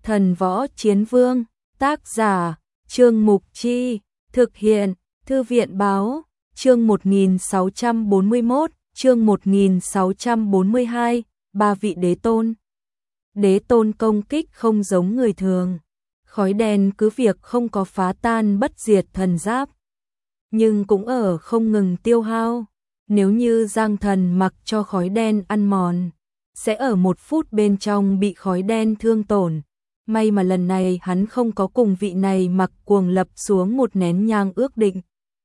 Thần võ chiến vương, tác giả, Trương Mục Chi, thực hiện, Thư viện báo, chương 1641, chương 1642, ba vị đế tôn. Đế tôn công kích không giống người thường. Khói đen cứ việc không có phá tan bất diệt thần giáp, nhưng cũng ở không ngừng tiêu hao. Nếu như Giang Thần mặc cho khói đen ăn mòn, sẽ ở 1 phút bên trong bị khói đen thương tổn. May mà lần này hắn không có cùng vị này Mặc Cuồng lập xuống một nén nhang ước định.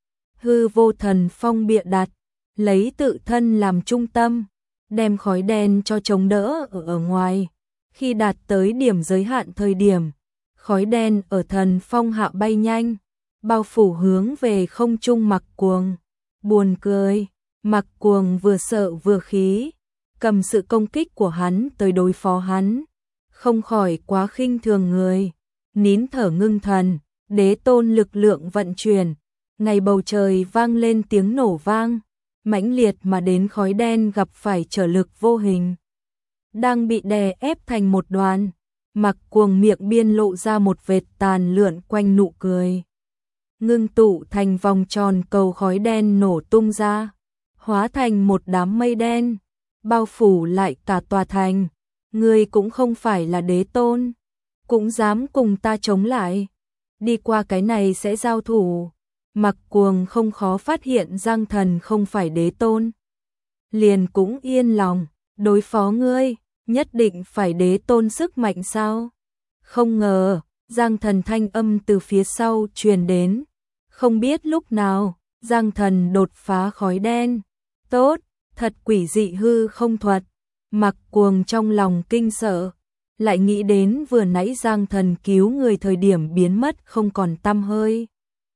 Hư vô thần phong bịa đặt, lấy tự thân làm trung tâm, đem khói đen cho chống đỡ ở ngoài. Khi đạt tới điểm giới hạn thời điểm, khói đen ở thần phong hạ bay nhanh, bao phủ hướng về không trung Mặc Cuồng. Buồn cười, Mặc Cuồng vừa sợ vừa khí, cầm sự công kích của hắn tới đối phó hắn, không khỏi quá khinh thường người. Nín thở ngưng thần, đế tôn lực lượng vận chuyển, ngày bầu trời vang lên tiếng nổ vang, mãnh liệt mà đến khói đen gặp phải trở lực vô hình, đang bị đè ép thành một đoàn. Mặc Cuồng miệng biên lộ ra một vệt tàn lượn quanh nụ cười, ngưng tụ thành vòng tròn cầu khói đen nổ tung ra, hóa thành một đám mây đen, bao phủ lại cả tòa thành. Ngươi cũng không phải là đế tôn, cũng dám cùng ta chống lại, đi qua cái này sẽ giao thủ. Mặc Cuồng không khó phát hiện Giang Thần không phải đế tôn, liền cũng yên lòng, đối phó ngươi, nhất định phải đế tôn sức mạnh sao? Không ngờ, Giang Thần thanh âm từ phía sau truyền đến, không biết lúc nào, Giang Thần đột phá khói đen. Tốt, thật quỷ dị hư không thuật. Mặc Cuồng trong lòng kinh sợ, lại nghĩ đến vừa nãy Giang Thần cứu người thời điểm biến mất không còn tăm hơi.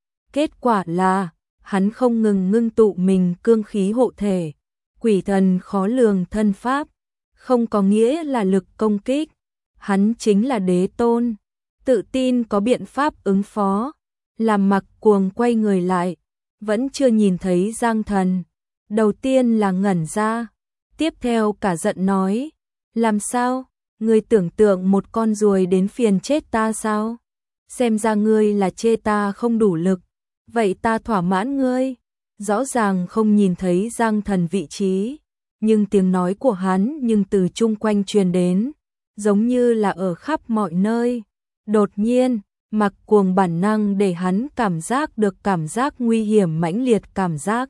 Kết quả là, hắn không ngừng ngưng tụ mình cương khí hộ thể, quỷ thần khó lường thân pháp, không có nghĩa là lực công kích. Hắn chính là đế tôn, tự tin có biện pháp ứng phó. Làm Mặc Cuồng quay người lại, vẫn chưa nhìn thấy Giang Thần. Đầu tiên là ngẩn ra, tiếp theo cả giận nói, làm sao, ngươi tưởng tượng một con ruồi đến phiền chết ta sao? Xem ra ngươi là chê ta không đủ lực, vậy ta thỏa mãn ngươi. Rõ ràng không nhìn thấy Giang Thần vị trí, nhưng tiếng nói của hắn nhưng từ chung quanh truyền đến, giống như là ở khắp mọi nơi. Đột nhiên, Mặc Cuồng bản năng để hắn cảm giác được cảm giác nguy hiểm mãnh liệt cảm giác.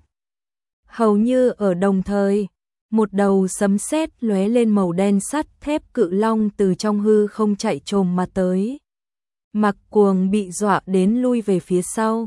Hầu như ở đồng thời, một đầu sấm sét lóe lên màu đen sắt thép cự long từ trong hư không chạy trồm mà tới. Mặc Cuồng bị dọa đến lui về phía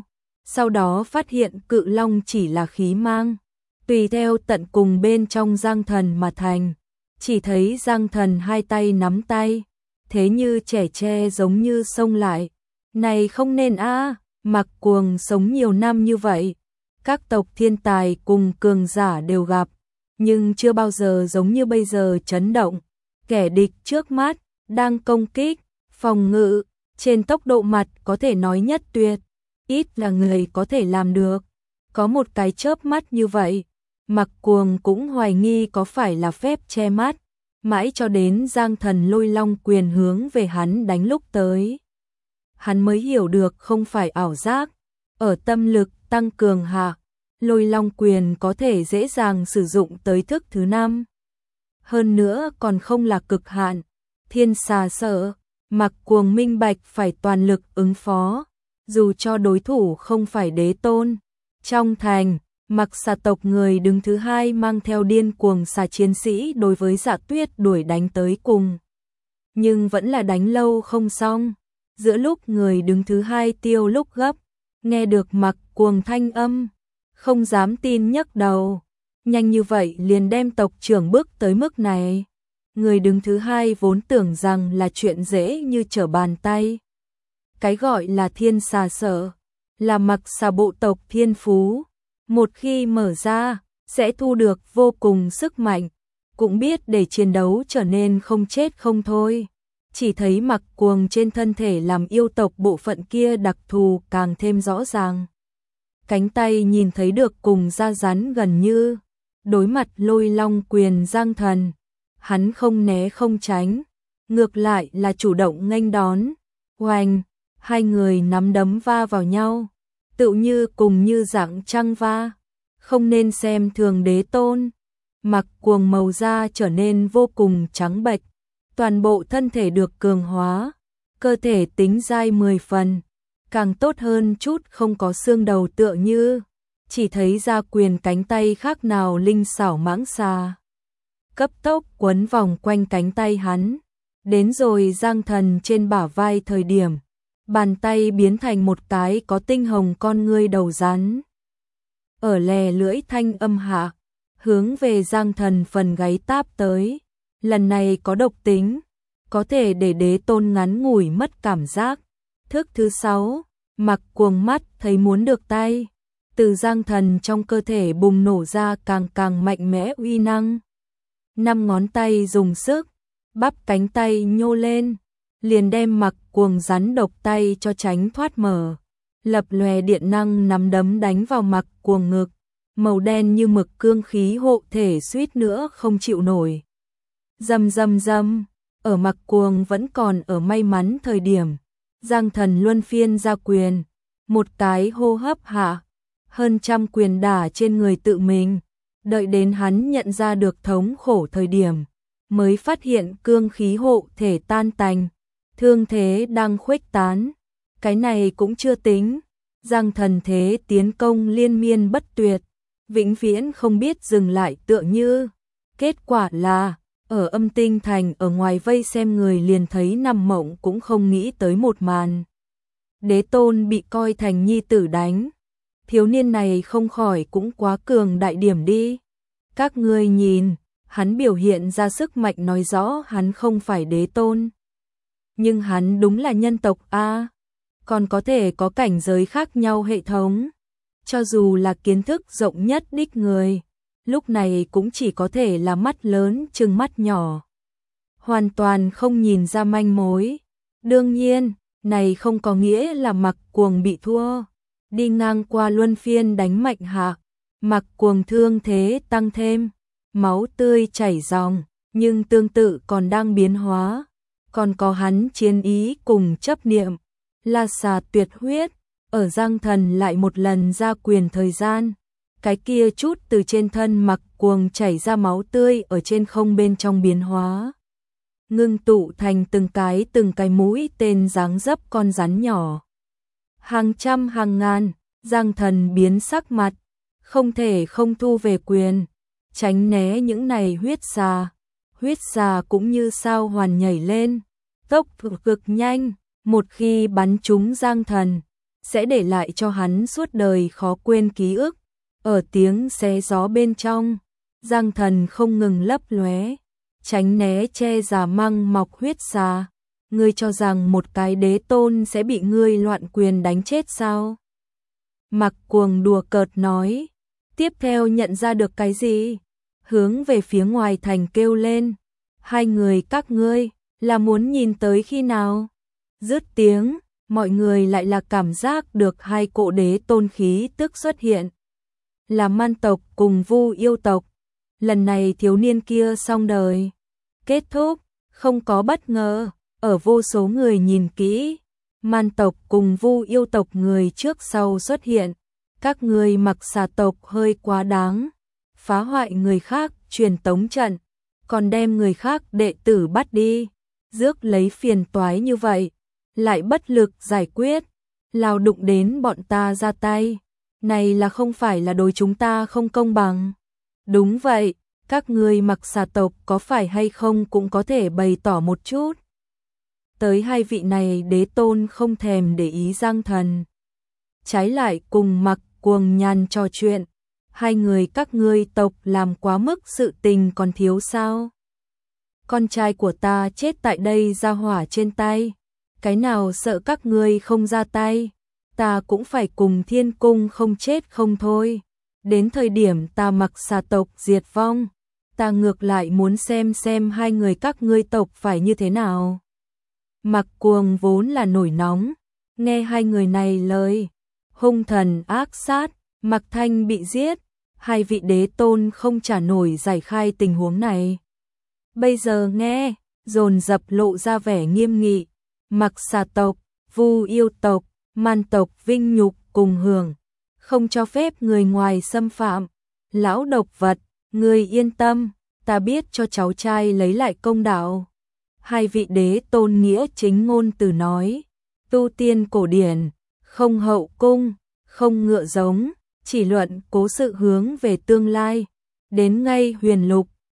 sau đó phát hiện cự long chỉ là khí mang, tùy theo tận cùng bên trong Giang Thần mà thành. Chỉ thấy Giang Thần hai tay nắm tay, thế như trẻ tre giống như xông lại. Này không nên a, Mặc Cuồng sống nhiều năm như vậy, các tộc thiên tài cùng cường giả đều gặp, nhưng chưa bao giờ giống như bây giờ chấn động. Kẻ địch trước mắt, đang công kích, phòng ngự, trên tốc độ mặt có thể nói nhất tuyệt, ít là người có thể làm được. Có một cái chớp mắt như vậy, Mặc Cuồng cũng hoài nghi có phải là phép che mắt, mãi cho đến Giang Thần lôi long quyền hướng về hắn đánh lúc tới. Hắn mới hiểu được không phải ảo giác, ở tâm lực tăng cường hạ, lôi long quyền có thể dễ dàng sử dụng tới thức thứ 5. Hơn nữa còn không là cực hạn, thiên xà sợ, Mặc Cuồng minh bạch phải toàn lực ứng phó, dù cho đối thủ không phải đế tôn. Trong thành, Mặc xà tộc người đứng thứ 2 mang theo điên cuồng xà chiến sĩ đối với Dạ Tuyết đuổi đánh tới cùng. Nhưng vẫn là đánh lâu không xong, giữa lúc người đứng thứ 2 tiêu lúc gấp, nghe được Mặc Cuồng thanh âm, không dám tin nhấc đầu, nhanh như vậy liền đem tộc trưởng bước tới mức này. Người đứng thứ 2 vốn tưởng rằng là chuyện dễ như trở bàn tay. Cái gọi là thiên xà sợ, là Mặc xà bộ tộc thiên phú, một khi mở ra, sẽ thu được vô cùng sức mạnh, cũng biết để chiến đấu trở nên không chết không thôi. Chỉ thấy Mặc Cuồng trên thân thể làm yêu tộc bộ phận kia đặc thù càng thêm rõ ràng. Cánh tay nhìn thấy được cùng da rắn gần như, đối mặt lôi long quyền Giang Thần, hắn không né không tránh, ngược lại là chủ động nghênh đón. Oanh, hai người nắm đấm va vào nhau, tựu như cùng như dạng trăng va. Không nên xem thường Đế Tôn. Mặc Cuồng màu da trở nên vô cùng trắng bệch, toàn bộ thân thể được cường hóa, cơ thể tính dai 10 phần, càng tốt hơn chút không có xương đầu tựa như, chỉ thấy ra quyền cánh tay khác nào linh xảo mãng xà. Cấp tốc quấn vòng quanh cánh tay hắn, đến rồi Giang Thần trên bả vai thời điểm, bàn tay biến thành một cái có tinh hồng con ngươi đầu rắn. Ở lè lưỡi thanh âm hạ, hướng về Giang Thần phần gáy táp tới, lần này có độc tính, có thể để Đế Tôn ngắn ngủi mất cảm giác. Thức thứ 6, Mặc Cuồng mắt thấy muốn được tay, từ Giang Thần trong cơ thể bùng nổ ra càng mạnh mẽ uy năng. 5 ngón tay dùng sức, bắp cánh tay nhô lên, liền đem Mặc Cuồng rắn độc tay cho tránh thoát mở. Lập lòe điện năng nắm đấm đánh vào Mặc Cuồng ngực, màu đen như mực cương khí hộ thể suýt nữa không chịu nổi. Rầm rầm rầm, ở Mặc Cuồng vẫn còn ở may mắn thời điểm, Giang Thần luân phiên ra quyền, một cái hô hấp hạ, hơn trăm quyền đả trên người tự mình, đợi đến hắn nhận ra được thống khổ thời điểm, mới phát hiện cương khí hộ thể tan tành, thương thế đang khuếch tán. Cái này cũng chưa tính, Giang Thần thế tiến công liên miên bất tuyệt, vĩnh viễn không biết dừng lại tựa như. Kết quả là, ở Âm Tinh Thành ở ngoài vây xem người liền thấy nằm mộng cũng không nghĩ tới một màn. Đế Tôn bị coi thành nhi tử đánh, thiếu niên này không khỏi cũng quá cường đại điểm đi. Các ngươi nhìn, hắn biểu hiện ra sức mạnh nói rõ hắn không phải Đế Tôn. Nhưng hắn đúng là nhân tộc A, còn có thể có cảnh giới khác nhau hệ thống. Cho dù là kiến thức rộng nhất đích người, lúc này cũng chỉ có thể là mắt lớn chừng mắt nhỏ, hoàn toàn không nhìn ra manh mối. Đương nhiên, này không có nghĩa là Mặc Cuồng bị thua. Đi ngang qua luân phiên đánh mạnh hạ, Mặc Cuồng thương thế tăng thêm, máu tươi chảy ròng, nhưng tương tự còn đang biến hóa. Còn có hắn chiến ý cùng chấp niệm, La Xà tuyệt huyết, ở Giang Thần lại một lần ra quyền thời gian, cái kia chút từ trên thân Mặc Cuồng chảy ra máu tươi ở trên không bên trong biến hóa, ngưng tụ thành từng cái mũi tên dáng dấp con rắn nhỏ. Hàng trăm hàng ngàn, Giang Thần biến sắc mặt, không thể không thu về quyền, tránh né những này huyết xà. Huyết xà cũng như sao hoàn nhảy lên, tốc độ cực nhanh, một khi bắn trúng Giang Thần, sẽ để lại cho hắn suốt đời khó quên ký ức. Ở tiếng xé gió bên trong, Giang Thần không ngừng lấp lóe, tránh né che giả măng mọc huyết xà. Ngươi cho rằng một cái Đế Tôn sẽ bị ngươi loạn quyền đánh chết sao? Mặc Cuồng đùa cợt nói, tiếp theo nhận ra được cái gì? Hướng về phía ngoài thành kêu lên, hai người các ngươi, là muốn nhìn tới khi nào? Dứt tiếng, mọi người lại là cảm giác được hai cỗ Đế Tôn khí tức xuất hiện. Là Man tộc cùng Vu yêu tộc. Lần này thiếu niên kia xong đời. Kết thúc, không có bất ngờ, ở vô số người nhìn kỹ, Man tộc cùng Vu yêu tộc người trước sau xuất hiện. Các người Mặc Xà tộc hơi quá đáng, phá hoại người khác truyền tống trận, còn đem người khác đệ tử bắt đi, rước lấy phiền toái như vậy, lại bất lực giải quyết, lao đụng đến bọn ta ra tay, này là không phải là đối chúng ta không công bằng. Đúng vậy, các người Mặc Xà tộc có phải hay không cũng có thể bày tỏ một chút. Tới hai vị này Đế Tôn không thèm để ý Giang Thần, trái lại cùng Mặc Cuồng nhàn trò chuyện. Hai người các ngươi tộc làm quá mức sự tình còn thiếu sao? Con trai của ta chết tại đây ra hỏa trên tay, cái nào sợ các ngươi không ra tay, ta cũng phải cùng Thiên Cung không chết không thôi. Đến thời điểm ta Mặc Xà tộc diệt vong, ta ngược lại muốn xem hai người các ngươi tộc phải như thế nào. Mặc Cuồng vốn là nổi nóng, nghe hai người này lời, hung thần ác sát, Mặc Thanh bị giết, hai vị Đế Tôn không trả nổi giải khai tình huống này. Bây giờ nghe, dồn dập lộ ra vẻ nghiêm nghị. Mặc Xà tộc, Vu yêu tộc, Man tộc vinh nhục cùng hưởng, không cho phép người ngoài xâm phạm. Lão độc vật, người yên tâm, ta biết cho cháu trai lấy lại công đạo. Hai vị đế tôn nghĩa chính ngôn từ nói, tu tiên cổ điển, không hậu cung, không ngựa giống, chỉ luận cố sự hướng về tương lai. Đến ngay huyền lục,